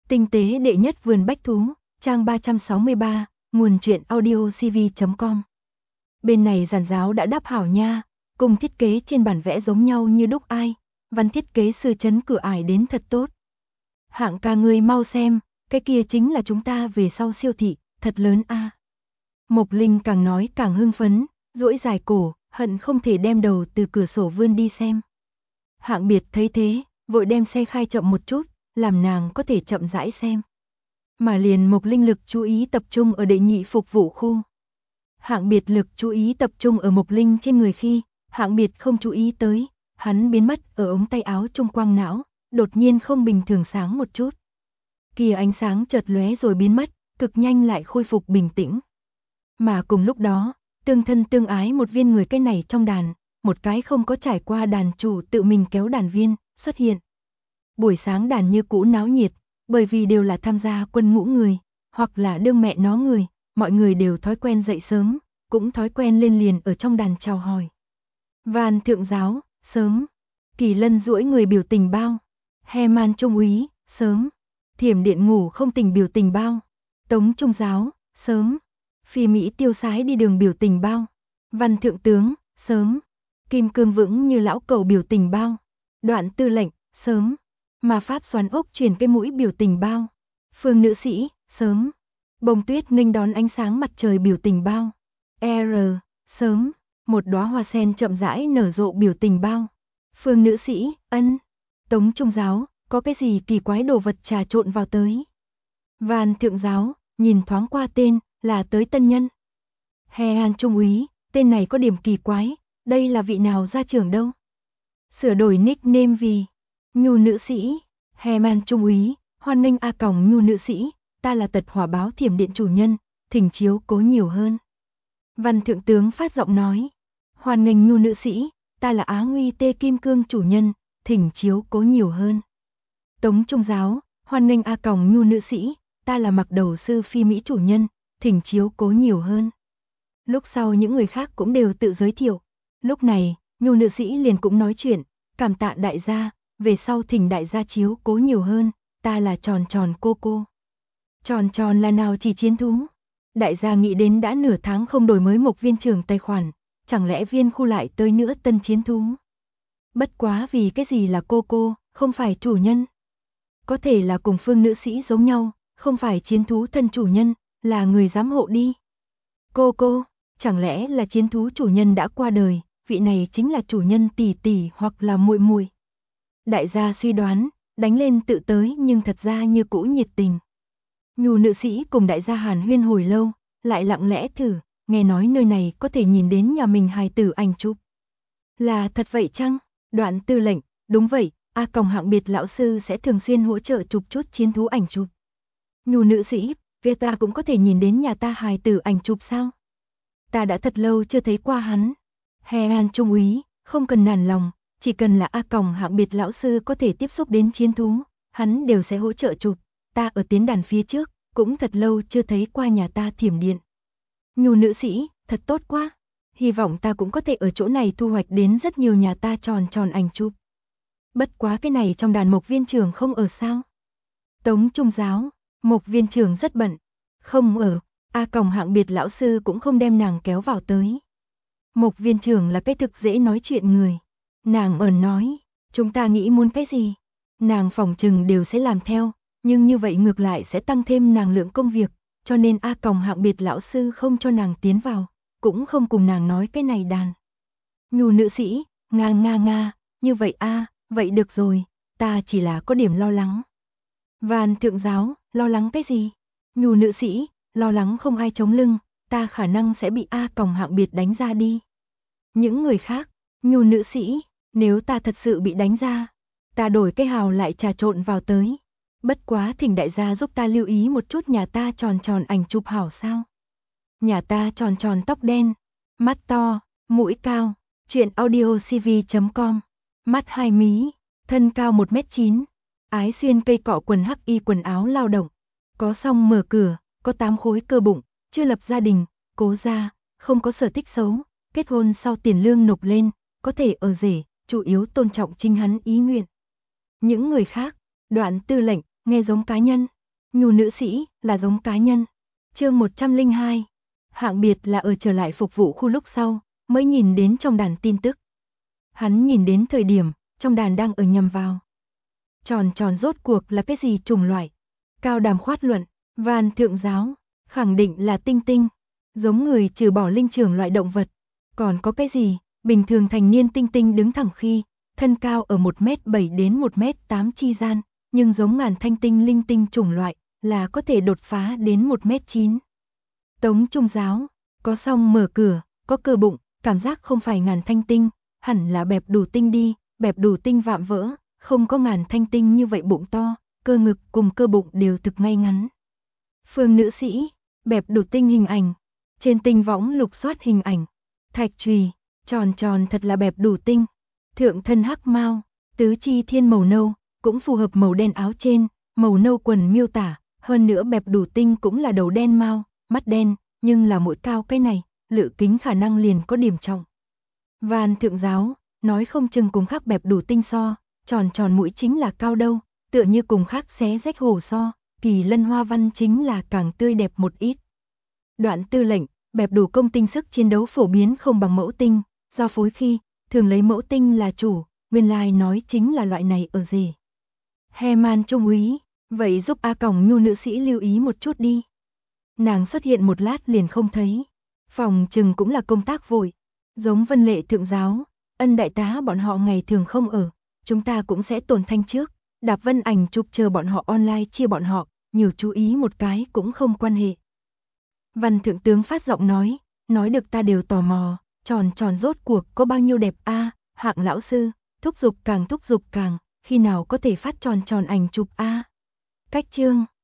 Tinh tế đệ nhất vườn bách thú, trang 363, nguồn truyện audiocv.com. Bên này giàn giáo đã đáp hảo nha, cùng thiết kế trên bản vẽ giống nhau như đúc ai, văn thiết kế sư chấn cửa ải đến thật tốt. Hạng ca ngươi mau xem, cái kia chính là chúng ta về sau siêu thị, thật lớn a. Mộc Linh càng nói càng hưng phấn, duỗi dài cổ, hận không thể đem đầu từ cửa sổ vươn đi xem. Hạng Biệt thấy thế, vội đem xe khai chậm một chút, làm nàng có thể chậm rãi xem. Mà liền Mộc Linh lực chú ý tập trung ở đệ nhị phục vụ khu. Hạng Biệt lực chú ý tập trung ở Mộc Linh trên người khi, Hạng Biệt không chú ý tới, hắn biến mất ở ống tay áo trung quang não, đột nhiên không bình thường sáng một chút. Kia ánh sáng chợt lóe rồi biến mất, cực nhanh lại khôi phục bình tĩnh. Mà cùng lúc đó, tương thân tương ái một viên người cái này trong đàn, một cái không có trải qua đàn chủ tự mình kéo đàn viên, xuất hiện. Buổi sáng đàn như cũ náo nhiệt, bởi vì đều là tham gia quân ngũ người, hoặc là đương mẹ nó người, mọi người đều thói quen dậy sớm, cũng thói quen lên liền ở trong đàn chào hỏi. Van thượng giáo, sớm. Kỳ Lân duỗi người biểu tình bao. He Man trung úy, sớm. Thiểm Điện ngủ không tỉnh biểu tình bao. Tống trung giáo, sớm. Phi Mỹ tiêu sái đi đường biểu tình bao. Văn thượng tướng, sớm. Kim Cương vững như lão cầu biểu tình bao. Đoạn tư lệnh, sớm. Mà Pháp xoắn ốc truyền cái mũi biểu tình bao. Phương nữ sĩ, sớm. Bông tuyết nghênh đón ánh sáng mặt trời biểu tình bao. Sớm. Một đóa hoa sen chậm rãi nở rộ biểu tình bao. Phương nữ sĩ, ân. Tống trung giáo, có cái gì kỳ quái đồ vật trà trộn vào tới. Van thượng giáo, nhìn thoáng qua tên, là tới tân nhân. He An trung úy, tên này có điểm kỳ quái, đây là vị nào gia trưởng đâu. Sửa đổi nickname vì Nhu nữ sĩ. He Man trung úy, hoan nghênh A Còng Nhu nữ sĩ, ta là Tật Hỏa báo Thiểm Điện chủ nhân, thỉnh chiếu cố nhiều hơn. Văn thượng tướng phát giọng nói, hoan nghênh Nhu nữ sĩ, ta là Á Nguy Tê Kim Cương chủ nhân, thỉnh chiếu cố nhiều hơn. Tống trung giáo, hoan nghênh A Còng Nhu nữ sĩ, ta là Mặc Đầu sư Phi Mỹ chủ nhân, thỉnh chiếu cố nhiều hơn. Lúc sau những người khác cũng đều tự giới thiệu. Lúc này, Nhu nữ sĩ liền cũng nói chuyện, cảm tạ đại gia, về sau thỉnh đại gia chiếu cố nhiều hơn, ta là Tròn Tròn cô cô. Tròn Tròn là nào chỉ chiến thú? Đại gia nghĩ đến đã nửa tháng không đổi mới một viên trưởng tài khoản, chẳng lẽ viên khu lại tới nữa tân chiến thú? Bất quá vì cái gì là cô cô, không phải chủ nhân? Có thể là cùng Phương nữ sĩ giống nhau, không phải chiến thú thân chủ nhân, là người giám hộ đi. Cô cô, chẳng lẽ là chiến thú chủ nhân đã qua đời, vị này chính là chủ nhân tỷ tỷ hoặc là muội muội. Đại gia suy đoán, đánh lên tự tới nhưng thật ra như cũ nhiệt tình. Nhu nữ sĩ cùng đại gia hàn huyên hồi lâu, lại lặng lẽ thử, nghe nói nơi này có thể nhìn đến nhà mình hài tử ảnh chụp. Là thật vậy chăng? Đoạn tư lệnh, đúng vậy, A Còng Hạng Biệt lão sư sẽ thường xuyên hỗ trợ chụp chút chiến thú ảnh chụp. Nhu nữ sĩ, việc ta cũng có thể nhìn đến nhà ta hài tử ảnh chụp sao? Ta đã thật lâu chưa thấy qua hắn. He An trung úy, không cần nản lòng, chỉ cần là A Còng Hạng Biệt lão sư có thể tiếp xúc đến chiến thú, hắn đều sẽ hỗ trợ chụp. Ta ở tiến đàn phía trước, cũng thật lâu chưa thấy qua nhà ta Thiểm Điện. Nhu nữ sĩ, thật tốt quá. Hy vọng ta cũng có thể ở chỗ này thu hoạch đến rất nhiều nhà ta Tròn Tròn ảnh chụp. Bất quá cái này trong đàn Mộc viên trưởng không ở sao? Tống trung giáo, Mộc viên trưởng rất bận. Không ở, A Còng Hạng Biệt lão sư cũng không đem nàng kéo vào tới. Mộc viên trưởng là cái thực dễ nói chuyện người. Nàng ở nói, chúng ta nghĩ muốn cái gì? Nàng phỏng chừng đều sẽ làm theo, nhưng như vậy ngược lại sẽ tăng thêm nàng lượng công việc, cho nên A Còng Hạng Biệt lão sư không cho nàng tiến vào, cũng không cùng nàng nói cái này đàn. Nhu nữ sĩ, nga, như vậy a, vậy được rồi, ta chỉ là có điểm lo lắng. Van thượng giáo, lo lắng cái gì? Nhu nữ sĩ, lo lắng không ai chống lưng, ta khả năng sẽ bị A Còng Hạng Biệt đánh ra đi. Những người khác, Nhu nữ sĩ, nếu ta thật sự bị đánh ra, ta đổi cái hào lại trà trộn vào tới. Bất quá thỉnh đại gia giúp ta lưu ý một chút nhà ta Tròn Tròn ảnh chụp hảo sao. Nhà ta Tròn Tròn tóc đen, mắt to, mũi cao, truyện audiocv.com, mắt hai mí, thân cao 1m9, ái xuyên cây cọ quần hắc y quần áo lao động, có song mở cửa, có 8 khối cơ bụng, chưa lập gia đình, cố gia, không có sở thích xấu, kết hôn sau tiền lương nộp lên, có thể ở rể, chủ yếu tôn trọng chính hắn ý nguyện. Những người khác, đoạn tư lệnh, nghe giống cá nhân, Nhu nữ sĩ là giống cá nhân. Chương 102. Hạng Biệt là ở trở lại phục vụ khu lúc sau, mới nhìn đến trong đàn tin tức. Hắn nhìn đến thời điểm, trong đàn đang ở nhầm vào. Tròn tròn rốt cuộc là cái gì chủng loại? Cao Đàm khoát luận, Van Thượng Giáo, khẳng định là tinh tinh. Giống người trừ bỏ linh trưởng loại động vật. Còn có cái gì? Bình thường thành niên tinh tinh đứng thẳng khi, thân cao ở 1m7 đến 1m8 chi gian, nhưng giống ngàn thanh tinh linh tinh chủng loại, là có thể đột phá đến 1m9. Tống Trung Giáo, có song mở cửa, có cơ bụng, cảm giác không phải ngàn thanh tinh, hẳn là bẹp đủ tinh đi, bẹp đủ tinh vạm vỡ, không có ngàn thanh tinh như vậy bụng to, cơ ngực cùng cơ bụng đều thực ngay ngắn. Phương nữ sĩ, bẹp đủ tinh hình ảnh, trên tinh võng lục soát hình ảnh, thạch trùy, tròn tròn thật là bẹp đủ tinh, thượng thân hắc mao, tứ chi thiên màu nâu, cũng phù hợp màu đen áo trên, màu nâu quần miêu tả, hơn nữa bẹp đủ tinh cũng là đầu đen mao, mắt đen, nhưng là mũi cao cái này, lự kính khả năng liền có điểm trọng. Van Thượng Giáo, nói không chừng cùng khác bẹp đủ tinh so, tròn tròn mũi chính là cao đâu, tựa như cùng khác xé rách hổ so, Kỳ Lân hoa văn chính là càng tươi đẹp một ít. Đoạn tư lệnh, bẹp đủ công tinh sức chiến đấu phổ biến không bằng mẫu tinh, do phối khi, thường lấy mẫu tinh là chủ, nguyên lai nói chính là loại này ở gì. Heman Trung úy, vậy giúp A Còng Nhu nữ sĩ lưu ý một chút đi. Nàng xuất hiện một lát liền không thấy, phòng chừng cũng là công tác vội, giống Vân Lệ Thượng Giáo, Ân đại tá bọn họ ngày thường không ở, chúng ta cũng sẽ tồn thanh trước, Đạp Vân ảnh chụp chờ bọn họ online chia bọn họ, nhiều chú ý một cái cũng không quan hệ. Văn Thượng Tướng phát giọng nói được ta đều tò mò, tròn tròn rốt cuộc có bao nhiêu đẹp a, Hạng lão sư, thúc giục càng, khi nào có thể phát tròn tròn ảnh chụp a. Cách chương